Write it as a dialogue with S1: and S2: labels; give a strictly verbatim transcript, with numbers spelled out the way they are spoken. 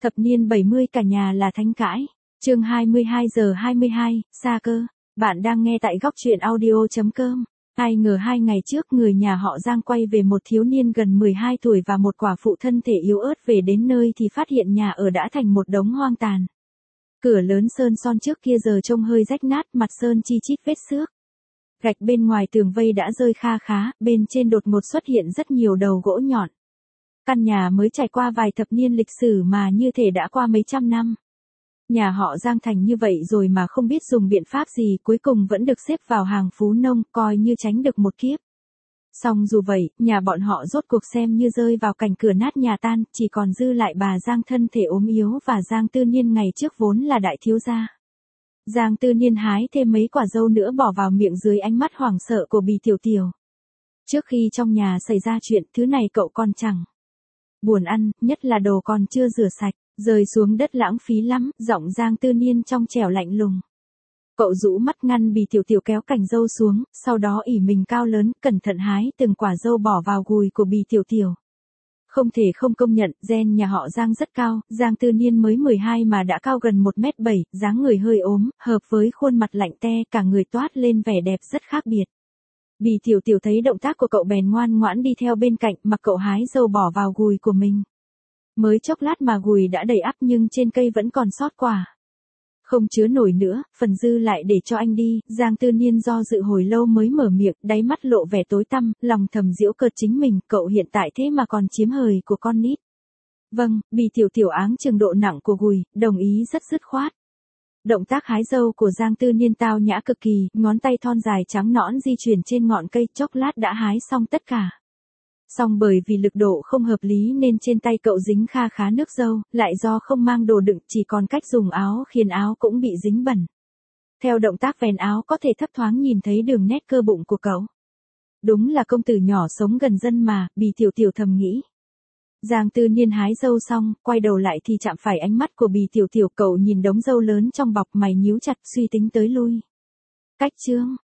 S1: Thập niên bảy mươi cả nhà là thánh cãi. Chương hai mươi hai giờ hai mươi hai, xa cơ. Bạn đang nghe tại góc truyện audio.com. Ai ngờ hai ngày trước người nhà họ Giang quay về một thiếu niên gần mười hai tuổi và một quả phụ thân thể yếu ớt về đến nơi thì phát hiện nhà ở đã thành một đống hoang tàn. Cửa lớn sơn son trước kia giờ trông hơi rách nát, mặt sơn chi chít vết xước. Gạch bên ngoài tường vây đã rơi kha khá, bên trên đột ngột xuất hiện rất nhiều đầu gỗ nhọn. Căn nhà mới trải qua vài thập niên lịch sử mà như thể đã qua mấy trăm năm. Nhà họ Giang thành như vậy rồi mà không biết dùng biện pháp gì, cuối cùng vẫn được xếp vào hàng phú nông, coi như tránh được một kiếp. Song dù vậy, nhà bọn họ rốt cuộc xem như rơi vào cảnh cửa nát nhà tan, chỉ còn dư lại bà Giang thân thể ốm yếu và Giang Tư Niên ngày trước vốn là đại thiếu gia. Giang Tư Niên hái thêm mấy quả dâu nữa bỏ vào miệng dưới ánh mắt hoảng sợ của Bì Tiểu Tiểu. Trước khi trong nhà xảy ra chuyện, thứ này cậu còn chẳng buồn ăn, nhất là đồ còn chưa rửa sạch, rơi xuống đất lãng phí lắm, giọng Giang Tư Niên trong trẻo lạnh lùng. Cậu rũ mắt ngăn Bì Tiểu Tiểu kéo cành dâu xuống, sau đó ỉ mình cao lớn, cẩn thận hái từng quả dâu bỏ vào gùi của Bì Tiểu Tiểu. Không thể không công nhận, gen nhà họ Giang rất cao, Giang Tư Niên mới mười hai mà đã cao gần một mét bảy, dáng người hơi ốm, hợp với khuôn mặt lạnh te, cả người toát lên vẻ đẹp rất khác biệt. Bì Tiểu Tiểu thấy động tác của cậu bèn ngoan ngoãn đi theo bên cạnh, mặc cậu hái dâu bỏ vào gùi của mình. Mới chốc lát mà gùi đã đầy ắp nhưng trên cây vẫn còn sót quả. Không chứa nổi nữa, phần dư lại để cho anh đi, Giang Tư Niên do dự hồi lâu mới mở miệng, đáy mắt lộ vẻ tối tăm, lòng thầm giễu cợt chính mình, cậu hiện tại thế mà còn chiếm hời của con nít. Vâng, Bì Tiểu Tiểu áng chừng độ nặng của gùi, đồng ý rất dứt khoát. Động tác hái dâu của Giang Tư Niên tao nhã cực kỳ, ngón tay thon dài trắng nõn di chuyển trên ngọn cây, chốc lát đã hái xong tất cả. Song bởi vì lực độ không hợp lý nên trên tay cậu dính kha khá nước dâu, lại do không mang đồ đựng, chỉ còn cách dùng áo khiến áo cũng bị dính bẩn. Theo động tác vén áo có thể thấp thoáng nhìn thấy đường nét cơ bụng của cậu. Đúng là công tử nhỏ sống gần dân mà, Bì Tiểu Tiểu thầm nghĩ. Giang Tư Niên hái dâu xong, quay đầu lại thì chạm phải ánh mắt của Bì Tiểu Tiểu, cậu nhìn đống dâu lớn trong bọc, mày nhíu chặt suy tính tới lui. Cách chương,